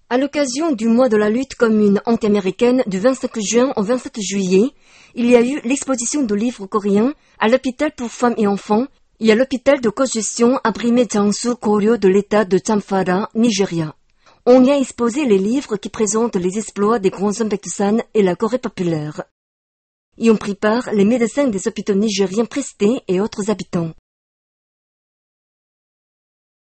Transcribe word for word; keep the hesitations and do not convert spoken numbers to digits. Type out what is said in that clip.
À l'occasion du mois de la lutte commune anti-américaine du vingt-cinq juin au vingt-sept juillet, il y a eu l'exposition de livres coréens à l'hôpital pour femmes et enfants et à l'hôpital de cogestion Abrimé Jangsu Koryo de l'état de Zamfara, Nigeria. On y a exposé les livres qui présentent les exploits des grands hommes Baekdusan et la Corée populaire. Y ont pris part les médecins des hôpitaux nigériens prestés et autres habitants.